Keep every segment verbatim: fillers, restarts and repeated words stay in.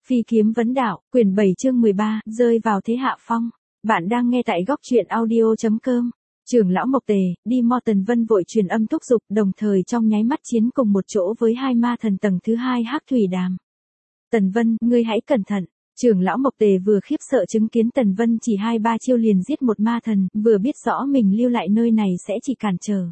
Phi kiếm vấn đạo, quyển bảy chương mười ba, rơi vào thế hạ phong. Bạn đang nghe tại góc truyện audio chấm com. Trưởng lão Mộc Tề, đi mo Tần Vân vội truyền âm thúc giục, đồng thời trong nháy mắt chiến cùng một chỗ với hai ma thần tầng thứ hai Hắc Thủy Đàm. Tần Vân, ngươi hãy cẩn thận. Trưởng lão Mộc Tề vừa khiếp sợ chứng kiến Tần Vân chỉ hai ba chiêu liền giết một ma thần, vừa biết rõ mình lưu lại nơi này sẽ chỉ cản trở.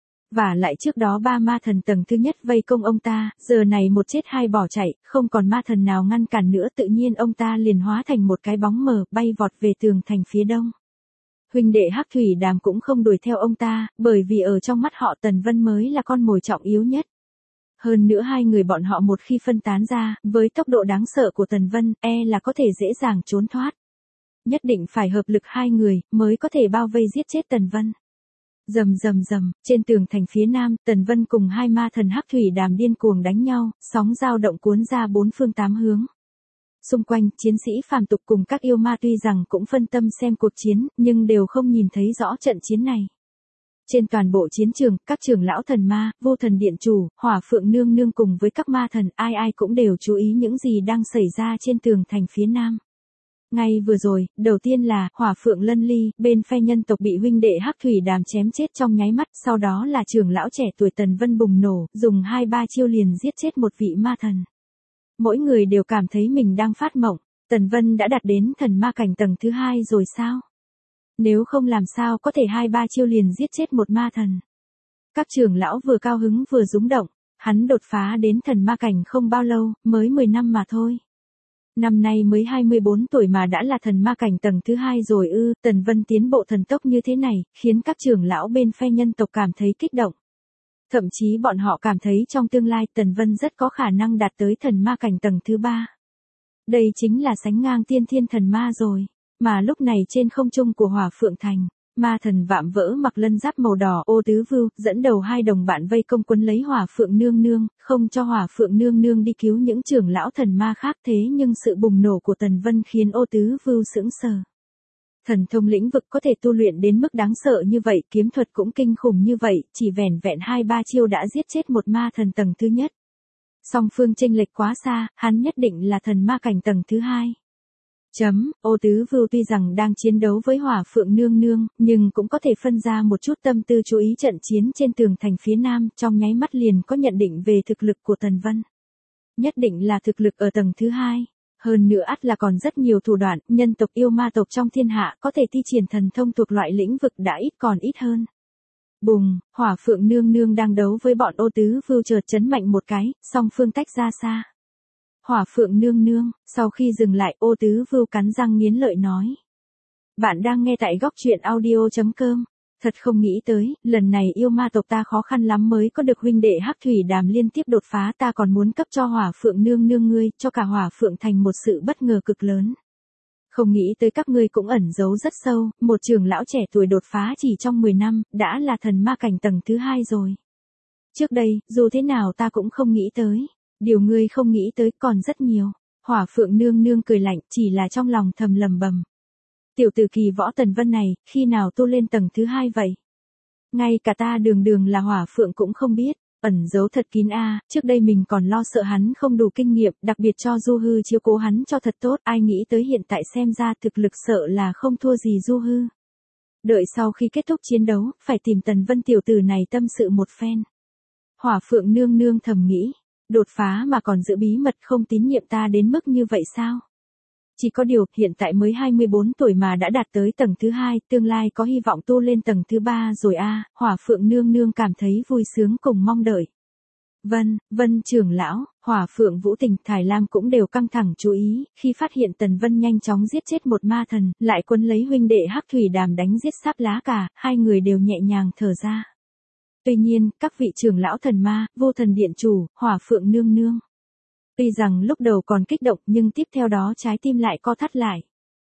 Và lại trước đó ba ma thần tầng thứ nhất vây công ông ta, giờ này một chết hai bỏ chạy, không còn ma thần nào ngăn cản nữa, tự nhiên ông ta liền hóa thành một cái bóng mờ, bay vọt về tường thành phía đông. Huynh đệ Hắc Thủy Đàm cũng không đuổi theo ông ta, bởi vì ở trong mắt họ Tần Vân mới là con mồi trọng yếu nhất. Hơn nữa hai người bọn họ một khi phân tán ra, với tốc độ đáng sợ của Tần Vân, e là có thể dễ dàng trốn thoát. Nhất định phải hợp lực hai người, mới có thể bao vây giết chết Tần Vân. Rầm rầm rầm, trên tường thành phía nam, Tần Vân cùng hai ma thần Hắc Thủy Đàm điên cuồng đánh nhau, sóng dao động cuốn ra bốn phương tám hướng. Xung quanh, chiến sĩ phàm tục cùng các yêu ma tuy rằng cũng phân tâm xem cuộc chiến, nhưng đều không nhìn thấy rõ trận chiến này. Trên toàn bộ chiến trường, các trưởng lão thần ma, vô thần điện chủ, hỏa phượng nương nương cùng với các ma thần, ai ai cũng đều chú ý những gì đang xảy ra trên tường thành phía nam. Ngay vừa rồi, đầu tiên là Hỏa Phượng Lân Ly, bên phe nhân tộc bị huynh đệ Hắc Thủy Đàm chém chết trong nháy mắt, sau đó là trưởng lão trẻ tuổi Tần Vân bùng nổ, dùng hai ba chiêu liền giết chết một vị ma thần. Mỗi người đều cảm thấy mình đang phát mộng, Tần Vân đã đạt đến thần ma cảnh tầng thứ hai rồi sao? Nếu không làm sao có thể hai ba chiêu liền giết chết một ma thần. Các trưởng lão vừa cao hứng vừa rúng động, hắn đột phá đến thần ma cảnh không bao lâu, mới mười năm mà thôi. Năm nay mới hai mươi bốn tuổi mà đã là thần ma cảnh tầng thứ hai rồi ư, Tần Vân tiến bộ thần tốc như thế này, khiến các trưởng lão bên phe nhân tộc cảm thấy kích động. Thậm chí bọn họ cảm thấy trong tương lai Tần Vân rất có khả năng đạt tới thần ma cảnh tầng thứ ba. Đây chính là sánh ngang tiên thiên thần ma rồi, mà lúc này trên không trung của Hỏa Phượng Thành. Ma thần vạm vỡ mặc lân giáp màu đỏ ô tứ vưu, dẫn đầu hai đồng bạn vây công quấn lấy Hỏa Phượng nương nương, không cho Hỏa Phượng nương nương đi cứu những trưởng lão thần ma khác, thế nhưng sự bùng nổ của Tần Vân khiến ô tứ vưu sững sờ. Thần thông lĩnh vực có thể tu luyện đến mức đáng sợ như vậy, kiếm thuật cũng kinh khủng như vậy, chỉ vẻn vẹn hai ba chiêu đã giết chết một ma thần tầng thứ nhất. Song phương chênh lệch quá xa, hắn nhất định là thần ma cảnh tầng thứ hai. Chấm, ô tứ vưu tuy rằng đang chiến đấu với Hỏa Phượng nương nương, nhưng cũng có thể phân ra một chút tâm tư chú ý trận chiến trên tường thành phía nam, trong nháy mắt liền có nhận định về thực lực của Tần Vân. Nhất định là thực lực ở tầng thứ hai, hơn nữa ắt là còn rất nhiều thủ đoạn, nhân tộc yêu ma tộc trong thiên hạ có thể thi triển thần thông thuộc loại lĩnh vực đã ít còn ít hơn. Bùng, Hỏa Phượng nương nương đang đấu với bọn ô tứ vưu chợt chấn mạnh một cái, song phương tách ra xa. Hỏa Phượng nương nương, sau khi dừng lại, ô tứ vưu cắn răng nghiến lợi nói. Bạn đang nghe tại góc truyện audio chấm com. Thật không nghĩ tới, lần này yêu ma tộc ta khó khăn lắm mới có được huynh đệ Hắc Thủy Đàm liên tiếp đột phá, ta còn muốn cấp cho Hỏa Phượng nương nương ngươi, cho cả Hỏa Phượng thành một sự bất ngờ cực lớn. Không nghĩ tới các ngươi cũng ẩn giấu rất sâu, một trưởng lão trẻ tuổi đột phá chỉ trong mười năm, đã là thần ma cảnh tầng thứ hai rồi. Trước đây, dù thế nào ta cũng không nghĩ tới. Điều ngươi không nghĩ tới còn rất nhiều. Hỏa Phượng nương nương cười lạnh, chỉ là trong lòng thầm lầm bầm. Tiểu tử kỳ võ Tần Vân này, khi nào tu lên tầng thứ hai vậy? Ngay cả ta đường đường là Hỏa Phượng cũng không biết, ẩn giấu thật kín a. Trước đây mình còn lo sợ hắn không đủ kinh nghiệm, đặc biệt cho Du Hư chiếu cố hắn cho thật tốt, ai nghĩ tới hiện tại xem ra thực lực sợ là không thua gì Du Hư. Đợi sau khi kết thúc chiến đấu, phải tìm Tần Vân tiểu tử này tâm sự một phen. Hỏa Phượng nương nương thầm nghĩ. Đột phá mà còn giữ bí mật, không tín nhiệm ta đến mức như vậy sao? Chỉ có điều, hiện tại mới hai mươi bốn tuổi mà đã đạt tới tầng thứ hai, tương lai có hy vọng tu lên tầng thứ ba rồi a. À, Hỏa Phượng nương nương cảm thấy vui sướng cùng mong đợi. Vân, Vân trưởng lão, Hỏa Phượng Vũ Tình, Thải Lam cũng đều căng thẳng chú ý, khi phát hiện Tần Vân nhanh chóng giết chết một ma thần, lại quấn lấy huynh đệ Hắc Thủy Đàm đánh giết sáp lá cả, hai người đều nhẹ nhàng thở ra. Tuy nhiên, các vị trưởng lão thần ma, vô thần điện chủ, Hỏa Phượng nương nương. Tuy rằng lúc đầu còn kích động nhưng tiếp theo đó trái tim lại co thắt lại.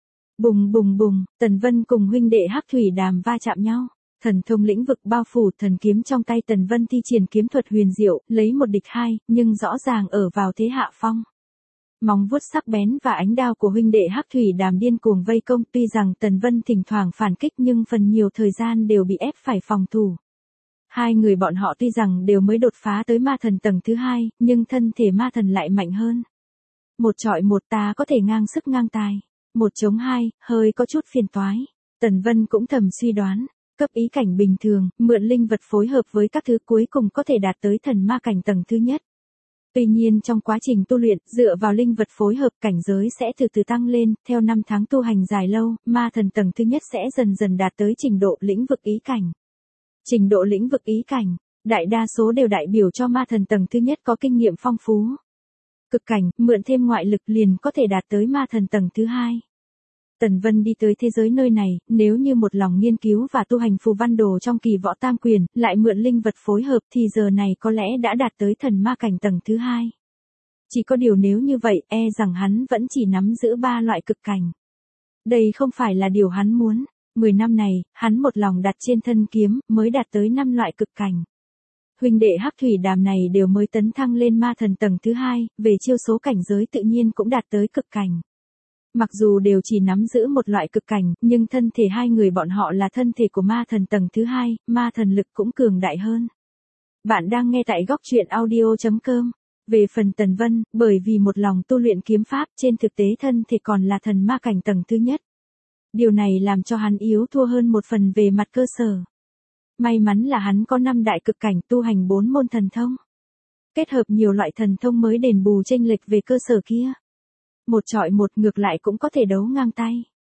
Bùng bùng bùng, Tần Vân cùng huynh đệ Hắc Thủy Đàm va chạm nhau. Thần thông lĩnh vực bao phủ, thần kiếm trong tay Tần Vân thi triển kiếm thuật huyền diệu, lấy một địch hai, nhưng rõ ràng ở vào thế hạ phong. Móng vuốt sắc bén và ánh đao của huynh đệ Hắc Thủy Đàm điên cuồng vây công, tuy rằng Tần Vân thỉnh thoảng phản kích nhưng phần nhiều thời gian đều bị ép phải phòng thủ. Hai người bọn họ tuy rằng đều mới đột phá tới ma thần tầng thứ hai, nhưng thân thể ma thần lại mạnh hơn. Một chọi một ta có thể ngang sức ngang tài. Một chống hai, hơi có chút phiền toái. Tần Vân cũng thầm suy đoán, cấp ý cảnh bình thường, mượn linh vật phối hợp với các thứ cuối cùng có thể đạt tới thần ma cảnh tầng thứ nhất. Tuy nhiên trong quá trình tu luyện, dựa vào linh vật phối hợp cảnh giới sẽ từ từ tăng lên, theo năm tháng tu hành dài lâu, ma thần tầng thứ nhất sẽ dần dần đạt tới trình độ lĩnh vực ý cảnh. Trình độ lĩnh vực ý cảnh, đại đa số đều đại biểu cho ma thần tầng thứ nhất có kinh nghiệm phong phú. Cực cảnh, mượn thêm ngoại lực liền có thể đạt tới ma thần tầng thứ hai. Tần Vân đi tới thế giới nơi này, nếu như một lòng nghiên cứu và tu hành phù văn đồ trong kỳ võ tam quyền, lại mượn linh vật phối hợp thì giờ này có lẽ đã đạt tới thần ma cảnh tầng thứ hai. Chỉ có điều nếu như vậy, e rằng hắn vẫn chỉ nắm giữ ba loại cực cảnh. Đây không phải là điều hắn muốn. Mười năm này, hắn một lòng đặt trên thân kiếm, mới đạt tới năm loại cực cảnh. Huynh đệ Hắc Thủy Đàm này đều mới tấn thăng lên ma thần tầng thứ hai, về chiêu số cảnh giới tự nhiên cũng đạt tới cực cảnh. Mặc dù đều chỉ nắm giữ một loại cực cảnh, nhưng thân thể hai người bọn họ là thân thể của ma thần tầng thứ hai, ma thần lực cũng cường đại hơn. Bạn đang nghe tại góc truyện audio chấm com. Về phần Tần Vân, bởi vì một lòng tu luyện kiếm pháp, trên thực tế thân thể còn là thần ma cảnh tầng thứ nhất. Điều này làm cho hắn yếu thua hơn một phần về mặt cơ sở. May mắn là hắn có năm đại cực cảnh tu hành bốn môn thần thông. Kết hợp nhiều loại thần thông mới đền bù chênh lệch về cơ sở kia. Một chọi một ngược lại cũng có thể đấu ngang tay.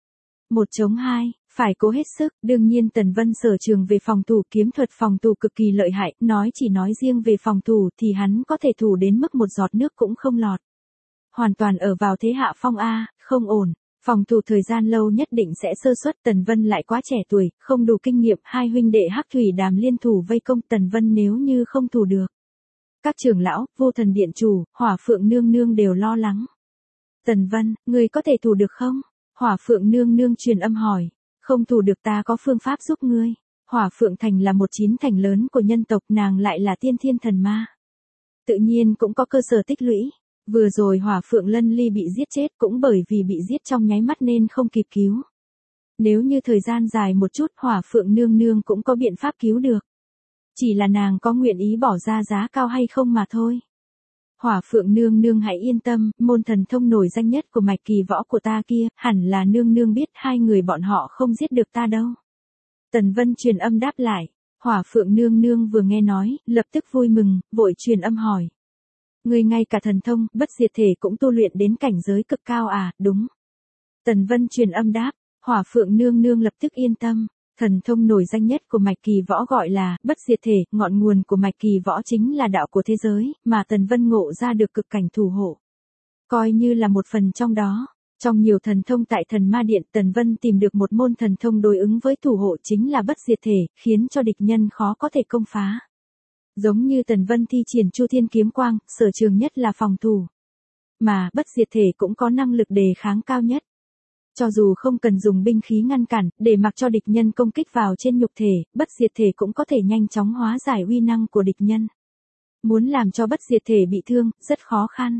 Một chống hai, phải cố hết sức, đương nhiên Tần Vân sở trường về phòng thủ kiếm thuật phòng thủ cực kỳ lợi hại, nói chỉ nói riêng về phòng thủ thì hắn có thể thủ đến mức một giọt nước cũng không lọt. Hoàn toàn ở vào thế hạ phong A, không ổn. Phòng thủ thời gian lâu nhất định sẽ sơ suất. Tần Vân lại quá trẻ tuổi, không đủ kinh nghiệm, hai huynh đệ Hắc Thủy Đàm liên thủ vây công Tần Vân nếu như không thủ được. Các trưởng lão, Vô Thần Điện chủ, Hỏa Phượng nương nương đều lo lắng. Tần Vân, người có thể thủ được không? Hỏa Phượng nương nương truyền âm hỏi. Không thủ được ta có phương pháp giúp ngươi. Hỏa Phượng thành là một chín thành lớn của nhân tộc, nàng lại là tiên thiên thần ma. Tự nhiên cũng có cơ sở tích lũy. Vừa rồi Hỏa Phượng Lân Ly bị giết chết cũng bởi vì bị giết trong nháy mắt nên không kịp cứu. Nếu như thời gian dài một chút Hỏa Phượng nương nương cũng có biện pháp cứu được. Chỉ là nàng có nguyện ý bỏ ra giá cao hay không mà thôi. Hỏa Phượng nương nương hãy yên tâm, môn thần thông nổi danh nhất của mạch kỳ võ của ta kia, hẳn là nương nương biết hai người bọn họ không giết được ta đâu. Tần Vân truyền âm đáp lại. Hỏa Phượng nương nương vừa nghe nói, lập tức vui mừng, vội truyền âm hỏi. Người ngay cả thần thông, bất diệt thể cũng tu luyện đến cảnh giới cực cao à, đúng. Tần Vân truyền âm đáp, Hỏa Phượng nương nương lập tức yên tâm. Thần thông nổi danh nhất của mạch kỳ võ gọi là bất diệt thể, ngọn nguồn của mạch kỳ võ chính là đạo của thế giới, mà Tần Vân ngộ ra được cực cảnh thủ hộ. Coi như là một phần trong đó. Trong nhiều thần thông tại thần ma điện, Tần Vân tìm được một môn thần thông đối ứng với thủ hộ chính là bất diệt thể, khiến cho địch nhân khó có thể công phá. Giống như Tần Vân thi triển Chu Thiên kiếm quang, sở trường nhất là phòng thủ. Mà bất diệt thể cũng có năng lực đề kháng cao nhất. Cho dù không cần dùng binh khí ngăn cản, để mặc cho địch nhân công kích vào trên nhục thể, bất diệt thể cũng có thể nhanh chóng hóa giải uy năng của địch nhân. Muốn làm cho bất diệt thể bị thương, rất khó khăn.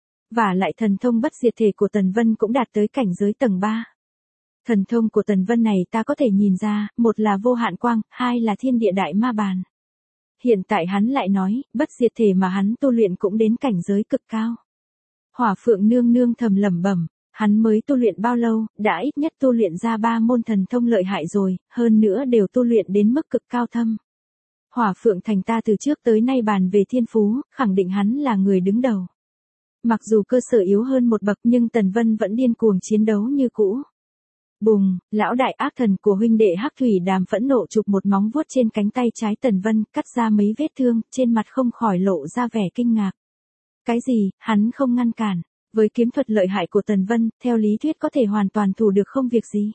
Và lại thần thông bất diệt thể của Tần Vân cũng đạt tới cảnh giới tầng ba. Thần thông của Tần Vân này ta có thể nhìn ra, một là vô hạn quang, hai là thiên địa đại ma bàn. Hiện tại hắn lại nói, bất diệt thể mà hắn tu luyện cũng đến cảnh giới cực cao. Hỏa Phượng nương nương thầm lẩm bẩm, hắn mới tu luyện bao lâu, đã ít nhất tu luyện ra ba môn thần thông lợi hại rồi, hơn nữa đều tu luyện đến mức cực cao thâm. Hỏa Phượng thành ta từ trước tới nay bàn về thiên phú, khẳng định hắn là người đứng đầu. Mặc dù cơ sở yếu hơn một bậc nhưng Tần Vân vẫn điên cuồng chiến đấu như cũ. Bùng, lão đại ác thần của huynh đệ Hắc Thủy Đàm phẫn nộ chụp một móng vuốt trên cánh tay trái Tần Vân, cắt ra mấy vết thương, trên mặt không khỏi lộ ra vẻ kinh ngạc. Cái gì, hắn không ngăn cản. Với kiếm thuật lợi hại của Tần Vân, theo lý thuyết có thể hoàn toàn thủ được không việc gì.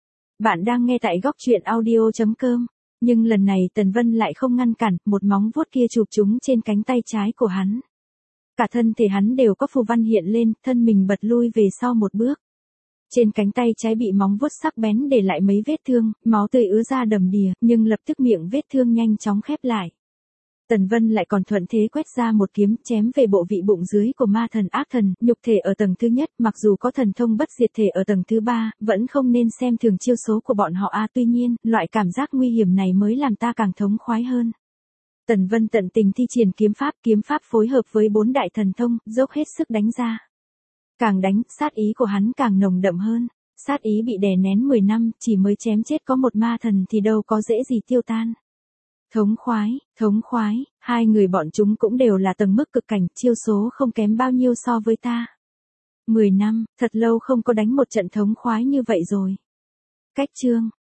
Bạn đang nghe tại góc truyện audio chấm com. Nhưng lần này Tần Vân lại không ngăn cản, một móng vuốt kia chụp trúng trên cánh tay trái của hắn. Cả thân thể hắn đều có phù văn hiện lên, thân mình bật lui về sau một bước. Trên cánh tay trái bị móng vuốt sắc bén để lại mấy vết thương, máu tươi ứa ra đầm đìa, nhưng lập tức miệng vết thương nhanh chóng khép lại. Tần Vân lại còn thuận thế quét ra một kiếm chém về bộ vị bụng dưới của ma thần ác thần, nhục thể ở tầng thứ nhất, mặc dù có thần thông bất diệt thể ở tầng thứ ba, vẫn không nên xem thường chiêu số của bọn họ a. Tuy nhiên, loại cảm giác nguy hiểm này mới làm ta càng thống khoái hơn. Tần Vân tận tình thi triển kiếm pháp, kiếm pháp phối hợp với bốn đại thần thông, dốc hết sức đánh ra. Càng đánh, sát ý của hắn càng nồng đậm hơn. Sát ý bị đè nén mười năm, chỉ mới chém chết có một ma thần thì đâu có dễ gì tiêu tan. Thống khoái, thống khoái, hai người bọn chúng cũng đều là tầng mức cực cảnh, chiêu số không kém bao nhiêu so với ta. Mười năm, thật lâu không có đánh một trận thống khoái như vậy rồi. Cách chương.